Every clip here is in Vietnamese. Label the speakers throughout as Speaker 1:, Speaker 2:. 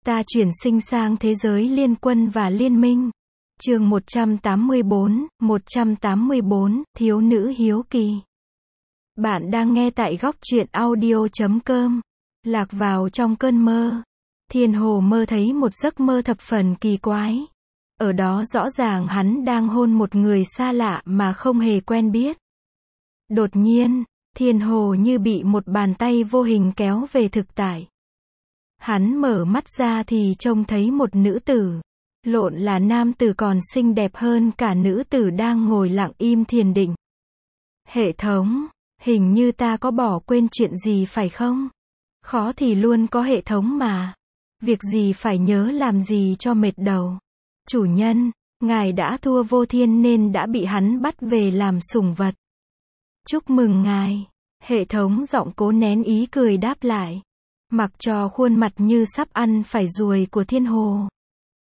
Speaker 1: Ta chuyển sinh sang thế giới liên quân và liên minh. Chương 184, thiếu nữ hiếu kỳ. Bạn đang nghe tại góc truyện audio.com. Lạc vào trong cơn mơ. Thiên Hồ mơ thấy một giấc mơ thập phần kỳ quái. Ở đó rõ ràng hắn đang hôn một người xa lạ mà không hề quen biết. Đột nhiên, Thiên Hồ như bị một bàn tay vô hình kéo về thực tại. Hắn mở mắt ra thì trông thấy một nữ tử. Lộn là nam tử còn xinh đẹp hơn cả nữ tử đang ngồi lặng im thiền định. Hệ thống, hình như ta có bỏ quên chuyện gì phải không? Khó thì luôn có hệ thống mà. Việc gì phải nhớ làm gì cho mệt đầu. Chủ nhân, ngài đã thua Vô Thiên nên đã bị hắn bắt về làm sủng vật. Chúc mừng ngài. Hệ thống giọng cố nén ý cười đáp lại. Mặc cho khuôn mặt như sắp ăn phải ruồi của Thiên Hồ.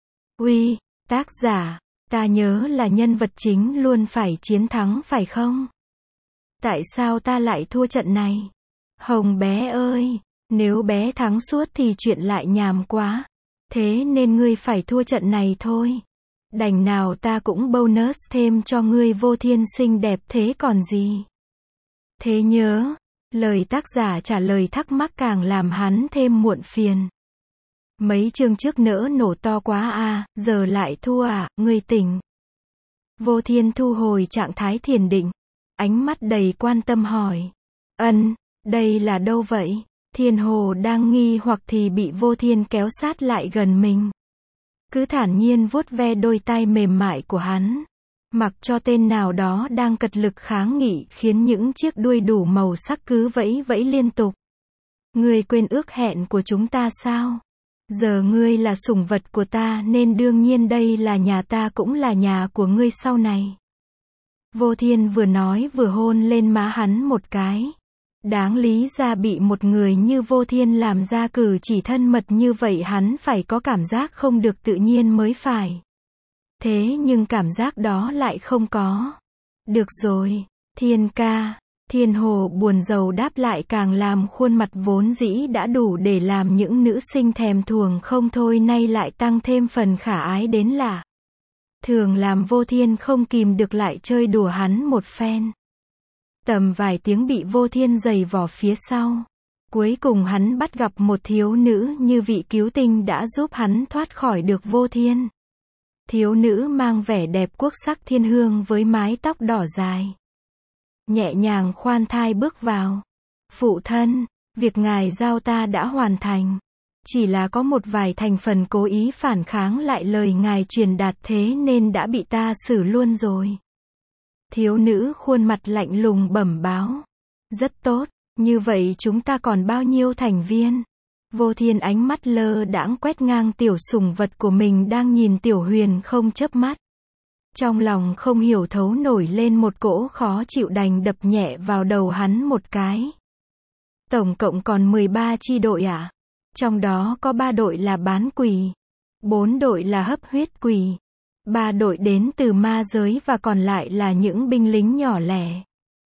Speaker 1: Uy, tác giả, ta nhớ là nhân vật chính luôn phải chiến thắng phải không? Tại sao ta lại thua trận này? Hồng bé ơi, nếu bé thắng suốt thì chuyện lại nhàm quá. Thế nên ngươi phải thua trận này thôi. Đành nào ta cũng bonus thêm cho ngươi Vô Thiên xinh đẹp thế còn gì. Thế nhớ, lời tác giả trả lời thắc mắc càng làm hắn thêm muộn phiền. Mấy chương trước nỡ nổ to quá à, giờ lại thua à, ngươi tỉnh. Vô Thiên thu hồi trạng thái thiền định. Ánh mắt đầy quan tâm hỏi. Đây là đâu vậy? Thiên Hồ đang nghi hoặc thì bị Vô Thiên kéo sát lại gần mình. Cứ thản nhiên vuốt ve đôi tay mềm mại của hắn. Mặc cho tên nào đó đang cật lực kháng nghị khiến những chiếc đuôi đủ màu sắc cứ vẫy vẫy liên tục. Ngươi quên ước hẹn của chúng ta sao? Giờ ngươi là sủng vật của ta nên đương nhiên đây là nhà ta cũng là nhà của ngươi sau này. Vô Thiên vừa nói vừa hôn lên má hắn một cái. Đáng lý ra bị một người như Vô Thiên làm ra cử chỉ thân mật như vậy hắn phải có cảm giác không được tự nhiên mới phải. Thế nhưng cảm giác đó lại không có. Được rồi, Thiên ca. Thiên Hồ buồn rầu đáp lại càng làm khuôn mặt vốn dĩ đã đủ để làm những nữ sinh thèm thuồng không thôi nay lại tăng thêm phần khả ái đến lạ. Thường làm Vô Thiên không kìm được lại chơi đùa hắn một phen. Tầm vài tiếng bị Vô Thiên giày vò phía sau. Cuối cùng hắn bắt gặp một thiếu nữ như vị cứu tinh đã giúp hắn thoát khỏi được Vô Thiên. Thiếu nữ mang vẻ đẹp quốc sắc thiên hương với mái tóc đỏ dài. Nhẹ nhàng khoan thai bước vào. Phụ thân, việc ngài giao ta đã hoàn thành. Chỉ là có một vài thành phần cố ý phản kháng lại lời ngài truyền đạt thế nên đã bị ta xử luôn rồi. Thiếu nữ khuôn mặt lạnh lùng bẩm báo. Rất tốt, như vậy chúng ta còn bao nhiêu thành viên? Vô Thiên ánh mắt lơ đãng quét ngang tiểu sủng vật của mình đang nhìn Tiểu Huyền không chớp mắt. Trong lòng không hiểu thấu nổi lên một cỗ khó chịu đành đập nhẹ vào đầu hắn một cái. Tổng cộng còn 13 chi đội à? Trong đó có 3 đội là bán quỷ, 4 đội là hấp huyết quỷ, 3 đội đến từ ma giới và còn lại là những binh lính nhỏ lẻ.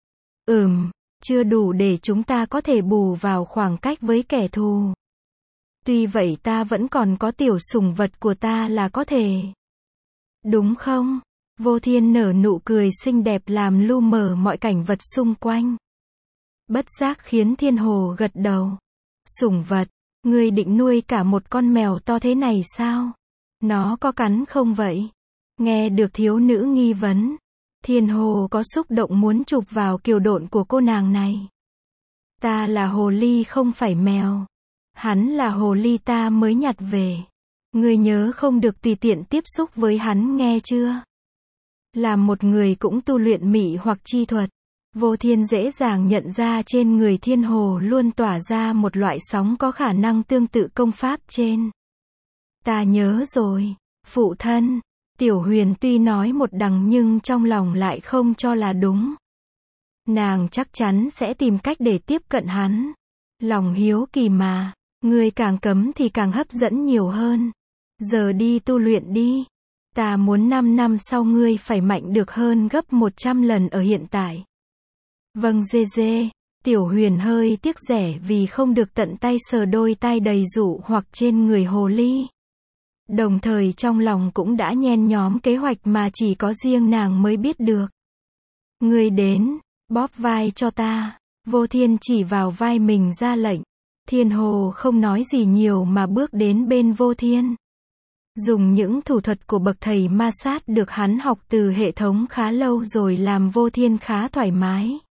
Speaker 1: Chưa đủ để chúng ta có thể bù vào khoảng cách với kẻ thù. Tuy vậy ta vẫn còn có tiểu sủng vật của ta là có thể. Đúng không? Vô Thiên nở nụ cười xinh đẹp làm lu mờ mọi cảnh vật xung quanh. Bất giác khiến Thiên Hồ gật đầu. Sủng vật, ngươi định nuôi cả một con mèo to thế này sao? Nó có cắn không vậy? Nghe được thiếu nữ nghi vấn. Thiên Hồ có xúc động muốn chụp vào kiều độn của cô nàng này. Ta là hồ ly không phải mèo. Hắn là hồ ly ta mới nhặt về. Ngươi nhớ không được tùy tiện tiếp xúc với hắn nghe chưa? Là một người cũng tu luyện mị hoặc chi thuật. Vô Thiên dễ dàng nhận ra trên người Thiên Hồ luôn tỏa ra một loại sóng có khả năng tương tự công pháp trên. Ta nhớ rồi, phụ thân. Tiểu Huyền tuy nói một đằng nhưng trong lòng lại không cho là đúng. Nàng chắc chắn sẽ tìm cách để tiếp cận hắn. Lòng hiếu kỳ mà, ngươi càng cấm thì càng hấp dẫn nhiều hơn. Giờ đi tu luyện đi. Ta muốn 5 năm sau ngươi phải mạnh được hơn gấp 100 lần ở hiện tại. Vâng dê dê. Tiểu Huyền hơi tiếc rẻ vì không được tận tay sờ đôi tai đầy dụ hoặc trên người hồ ly. Đồng thời trong lòng cũng đã nhen nhóm kế hoạch mà chỉ có riêng nàng mới biết được. Ngươi đến, bóp vai cho ta. Vô Thiên chỉ vào vai mình ra lệnh. Thiên Hồ không nói gì nhiều mà bước đến bên Vô Thiên. Dùng những thủ thuật của bậc thầy ma sát được hắn học từ hệ thống khá lâu rồi làm Vô Thiên khá thoải mái.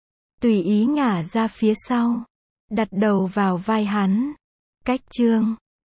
Speaker 1: Tùy ý ngả ra phía sau. Đặt đầu vào vai hắn. Cách chương